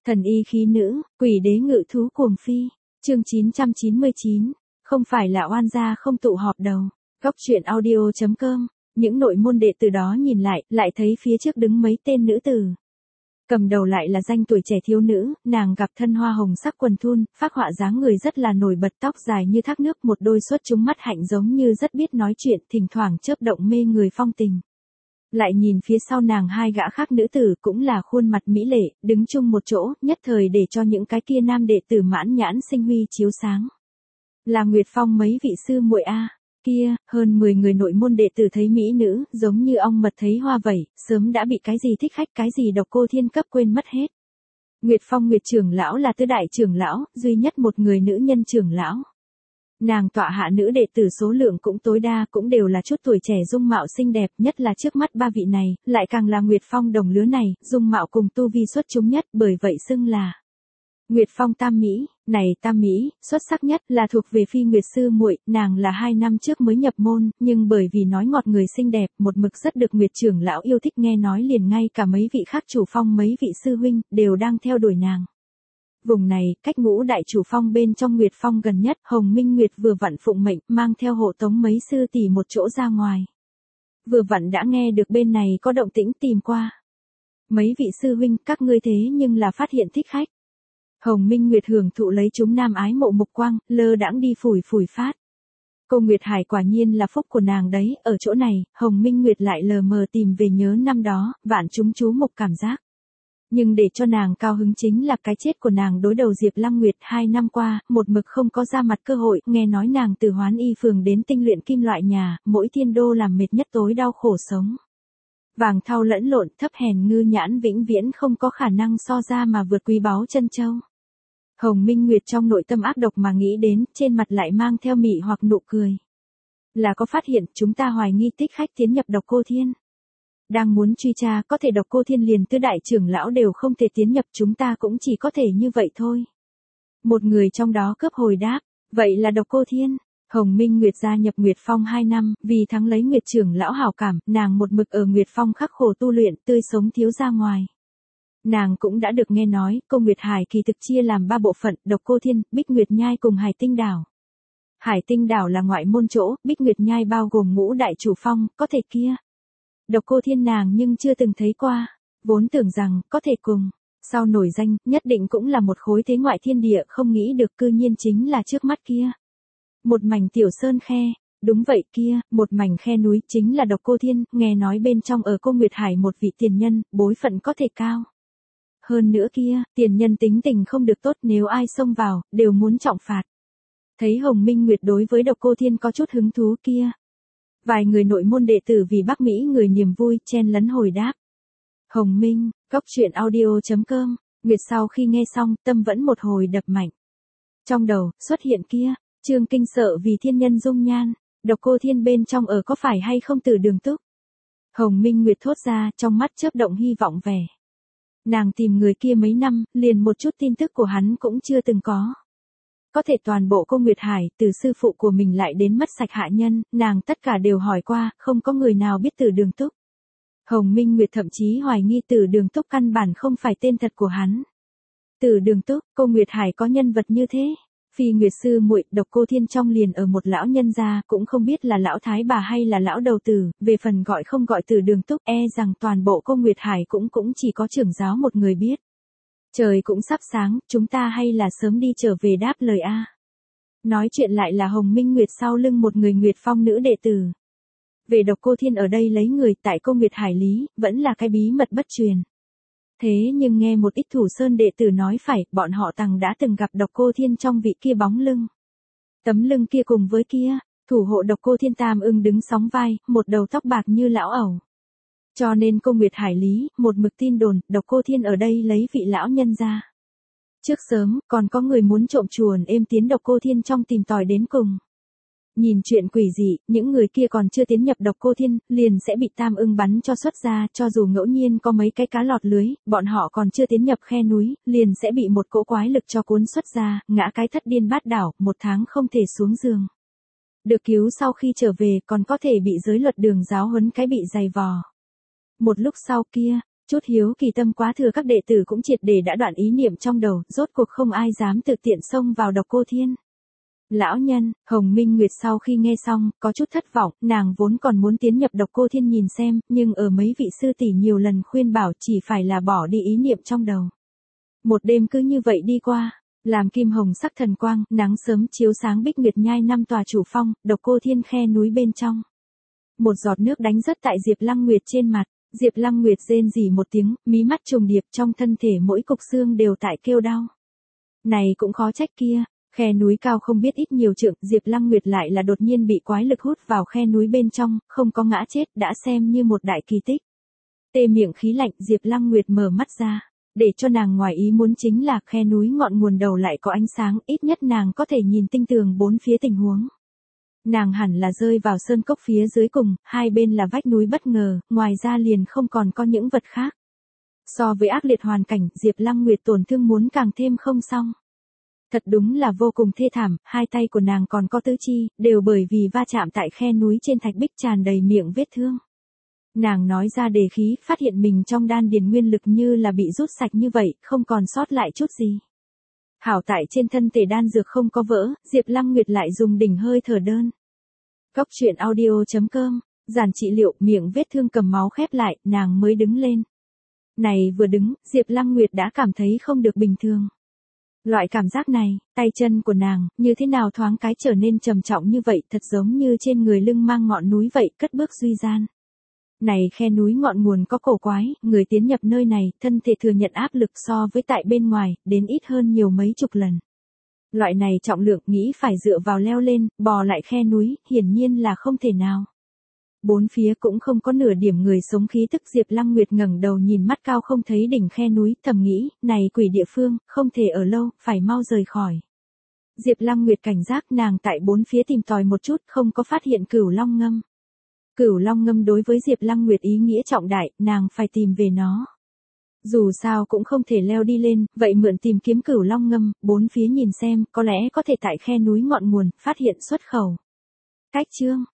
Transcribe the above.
Thần y khí nữ, quỷ đế ngự thú cuồng phi. Chương 999. Không phải là oan gia không tụ họp đầu. Góc truyện audio.com. Những nội môn đệ tử đó nhìn lại thấy phía trước đứng mấy tên nữ tử. Cầm đầu lại là danh tuổi trẻ thiếu nữ, nàng gặp thân hoa hồng sắc quần thun, phác họa dáng người rất là nổi bật, tóc dài như thác nước, một đôi xuất chúng mắt hạnh giống như rất biết nói chuyện, thỉnh thoảng chớp động mê người phong tình. Lại nhìn phía sau nàng hai gã khác nữ tử cũng là khuôn mặt mỹ lệ, đứng chung một chỗ, nhất thời để cho những cái kia nam đệ tử mãn nhãn sinh huy chiếu sáng. Là Nguyệt Phong mấy vị sư muội a. Kia, hơn 10 người nội môn đệ tử thấy mỹ nữ, giống như ong mật thấy hoa vẩy, sớm đã bị cái gì thích khách cái gì Độc Cô Thiên cấp quên mất hết. Nguyệt Phong Nguyệt trưởng lão là tứ đại trưởng lão, duy nhất một người nữ nhân trưởng lão. Nàng tọa hạ nữ đệ tử số lượng cũng tối đa, cũng đều là chút tuổi trẻ dung mạo xinh đẹp, nhất là trước mắt ba vị này, lại càng là Nguyệt Phong đồng lứa này, dung mạo cùng tu vi xuất chúng nhất, bởi vậy xưng là Nguyệt Phong Tam Mỹ. Này Tam Mỹ, xuất sắc nhất là thuộc về Phi Nguyệt sư muội, nàng là 2 năm trước mới nhập môn, nhưng bởi vì nói ngọt người xinh đẹp, một mực rất được Nguyệt trưởng lão yêu thích, nghe nói liền ngay cả mấy vị khác chủ phong mấy vị sư huynh đều đang theo đuổi nàng. Vùng này, cách Ngũ đại chủ phong bên trong Nguyệt Phong gần nhất, Hồng Minh Nguyệt vừa vặn phụng mệnh, mang theo hộ tống mấy sư tỷ một chỗ ra ngoài. Vừa vặn đã nghe được bên này có động tĩnh tìm qua. Mấy vị sư huynh, các ngươi thế nhưng là phát hiện thích khách. Hồng Minh Nguyệt hưởng thụ lấy chúng nam ái mộ mục quang, lơ đãng đi phủi phát. Cô Nguyệt Hải quả nhiên là phúc của nàng đấy, ở chỗ này, Hồng Minh Nguyệt lại lờ mờ tìm về nhớ năm đó, vạn chúng chú mục cảm giác. Nhưng để cho nàng cao hứng chính là cái chết của nàng đối đầu Diệp Lăng Nguyệt 2 năm qua, một mực không có ra mặt cơ hội, nghe nói nàng từ Hoán Y phường đến tinh luyện kim loại nhà, mỗi thiên đô làm mệt nhất tối đau khổ sống. Vàng thau lẫn lộn, thấp hèn ngư nhãn vĩnh viễn không có khả năng so ra mà vượt quý báu chân châu. Hồng Minh Nguyệt trong nội tâm ác độc mà nghĩ đến, trên mặt lại mang theo mị hoặc nụ cười. Là có phát hiện, chúng ta hoài nghi thích khách tiến nhập Độc Cô Thiên. Đang muốn truy tra, có thể Độc Cô Thiên liền tứ đại trưởng lão đều không thể tiến nhập, chúng ta cũng chỉ có thể như vậy thôi. Một người trong đó cướp hồi đáp, vậy là Độc Cô Thiên. Hồng Minh Nguyệt gia nhập Nguyệt Phong 2 năm, vì thắng lấy Nguyệt trưởng lão hảo cảm, nàng một mực ở Nguyệt Phong khắc khổ tu luyện, tươi sống thiếu ra ngoài. Nàng cũng đã được nghe nói, cô Nguyệt Hải kỳ thực chia làm 3 bộ phận, Độc Cô Thiên, Bích Nguyệt Nhai cùng Hải Tinh Đảo. Hải Tinh Đảo là ngoại môn chỗ, Bích Nguyệt Nhai bao gồm Ngũ đại chủ phong, có thể kia. Độc Cô Thiên nàng nhưng chưa từng thấy qua, vốn tưởng rằng, có thể cùng. Sau nổi danh, nhất định cũng là một khối thế ngoại thiên địa, không nghĩ được cư nhiên chính là trước mắt kia. Một mảnh tiểu sơn khe, đúng vậy kia, một mảnh khe núi chính là Độc Cô Thiên, nghe nói bên trong ở cô Nguyệt Hải một vị tiền nhân, bối phận có thể cao. Hơn nữa kia, tiền nhân tính tình không được tốt, nếu ai xông vào, đều muốn trọng phạt. Thấy Hồng Minh Nguyệt đối với Độc Cô Thiên có chút hứng thú kia. Vài người nội môn đệ tử vì Bắc Mỹ người niềm vui, chen lấn hồi đáp. Hồng Minh, góc truyện audio.com, Nguyệt sau khi nghe xong, tâm vẫn một hồi đập mạnh. Trong đầu, xuất hiện kia, Trương Kinh sợ vì thiên nhân dung nhan, Độc Cô Thiên bên trong ở có phải hay không Từ Đường Túc. Hồng Minh Nguyệt thốt ra, trong mắt chớp động hy vọng vẻ. Nàng tìm người kia mấy năm, liền một chút tin tức của hắn cũng chưa từng có. Có thể toàn bộ cô Nguyệt Hải, từ sư phụ của mình lại đến mất sạch hạ nhân, nàng tất cả đều hỏi qua, không có người nào biết Từ Đường Túc. Hồng Minh Nguyệt thậm chí hoài nghi Từ Đường Túc căn bản không phải tên thật của hắn. Từ Đường Túc, cô Nguyệt Hải có nhân vật như thế. Phi Nguyệt sư muội, Độc Cô Thiên trong liền ở một lão nhân gia, cũng không biết là lão thái bà hay là lão đầu tử, về phần gọi không gọi Từ Đường Túc, rằng toàn bộ cô Nguyệt Hải cũng chỉ có trưởng giáo một người biết. Trời cũng sắp sáng, chúng ta hay là sớm đi trở về đáp lời a. Nói chuyện lại là Hồng Minh Nguyệt sau lưng một người Nguyệt Phong nữ đệ tử. Về Độc Cô Thiên ở đây lấy người tại cô Nguyệt Hải lý, vẫn là cái bí mật bất truyền. Thế nhưng nghe một ít Thủ Sơn đệ tử nói phải, bọn họ đã từng gặp Độc Cô Thiên trong vị kia bóng lưng. Tấm lưng kia cùng với kia, thủ hộ Độc Cô Thiên Tam Ưng đứng sóng vai, một đầu tóc bạc như lão ẩu. Cho nên cô Nguyệt Hải lý, một mực tin đồn, Độc Cô Thiên ở đây lấy vị lão nhân ra. Trước sớm, còn có người muốn trộm chuồn êm tiến Độc Cô Thiên trong tìm tòi đến cùng. Nhìn chuyện quỷ dị, những người kia còn chưa tiến nhập Độc Cô Thiên, liền sẽ bị Tam Ưng bắn cho xuất ra, cho dù ngẫu nhiên có mấy cái cá lọt lưới, bọn họ còn chưa tiến nhập khe núi, liền sẽ bị một cỗ quái lực cho cuốn xuất ra, ngã cái thất điên bát đảo, 1 tháng không thể xuống giường. Được cứu sau khi trở về, còn có thể bị giới luật đường giáo huấn cái bị dày vò. Một lúc sau kia, Chút hiếu kỳ tâm quá thừa các đệ tử cũng triệt để đã đoạn ý niệm trong đầu, rốt cuộc không ai dám tự tiện xông vào Độc Cô Thiên. Lão nhân, Hồng Minh Nguyệt sau khi nghe xong, có chút thất vọng, nàng vốn còn muốn tiến nhập Độc Cô Thiên nhìn xem, nhưng ở mấy vị sư tỷ nhiều lần khuyên bảo chỉ phải là bỏ đi ý niệm trong đầu. Một đêm cứ như vậy đi qua, làm kim hồng sắc thần quang, nắng sớm chiếu sáng Bích Nguyệt Nhai 5 tòa chủ phong, Độc Cô Thiên khe núi bên trong. Một giọt nước đánh rớt tại Diệp Lăng Nguyệt trên mặt, Diệp Lăng Nguyệt rên rỉ một tiếng, mí mắt trùng điệp, trong thân thể mỗi cục xương đều tại kêu đau. Này cũng khó trách kia, khe núi cao không biết ít nhiều trượng, Diệp Lăng Nguyệt lại là đột nhiên bị quái lực hút vào khe núi bên trong, không có ngã chết, đã xem như một đại kỳ tích. Tê miệng khí lạnh, Diệp Lăng Nguyệt mở mắt ra, để cho nàng ngoài ý muốn chính là khe núi ngọn nguồn đầu lại có ánh sáng, ít nhất nàng có thể nhìn tinh tường bốn phía tình huống. Nàng hẳn là rơi vào sơn cốc phía dưới cùng, hai bên là vách núi bất ngờ, ngoài ra liền không còn có những vật khác. So với ác liệt hoàn cảnh, Diệp Lăng Nguyệt tổn thương muốn càng thêm không xong. Thật đúng là vô cùng thê thảm, hai tay của nàng còn có tứ chi, đều bởi vì va chạm tại khe núi trên thạch bích tràn đầy miệng vết thương. Nàng nói ra đề khí, phát hiện mình trong đan điền nguyên lực như là bị rút sạch như vậy, không còn sót lại chút gì. Hảo tại trên thân thể đan dược không có vỡ, Diệp Lăng Nguyệt lại dùng đỉnh hơi thở đơn. Góc truyện audio.com, giản trị liệu, miệng vết thương cầm máu khép lại, nàng mới đứng lên. Này vừa đứng, Diệp Lăng Nguyệt đã cảm thấy không được bình thường. Loại cảm giác này, tay chân của nàng, như thế nào thoáng cái trở nên trầm trọng như vậy, thật giống như trên người lưng mang ngọn núi vậy, cất bước duy gian. Này khe núi ngọn nguồn có cổ quái, người tiến nhập nơi này, thân thể thừa nhận áp lực so với tại bên ngoài, đến ít hơn nhiều mấy chục lần. Loại này trọng lượng nghĩ phải dựa vào leo lên, bò lại khe núi, hiển nhiên là không thể nào. Bốn phía cũng không có nửa điểm người sống khí tức, Diệp Lăng Nguyệt ngẩng đầu nhìn mắt cao không thấy đỉnh khe núi, thầm nghĩ, này quỷ địa phương, không thể ở lâu, phải mau rời khỏi. Diệp Lăng Nguyệt cảnh giác, nàng tại bốn phía tìm tòi một chút, không có phát hiện Cửu Long Ngâm. Cửu Long Ngâm đối với Diệp Lăng Nguyệt ý nghĩa trọng đại, nàng phải tìm về nó. Dù sao cũng không thể leo đi lên, vậy mượn tìm kiếm Cửu Long Ngâm, bốn phía nhìn xem, có lẽ có thể tại khe núi ngọn nguồn, phát hiện xuất khẩu. Cách chương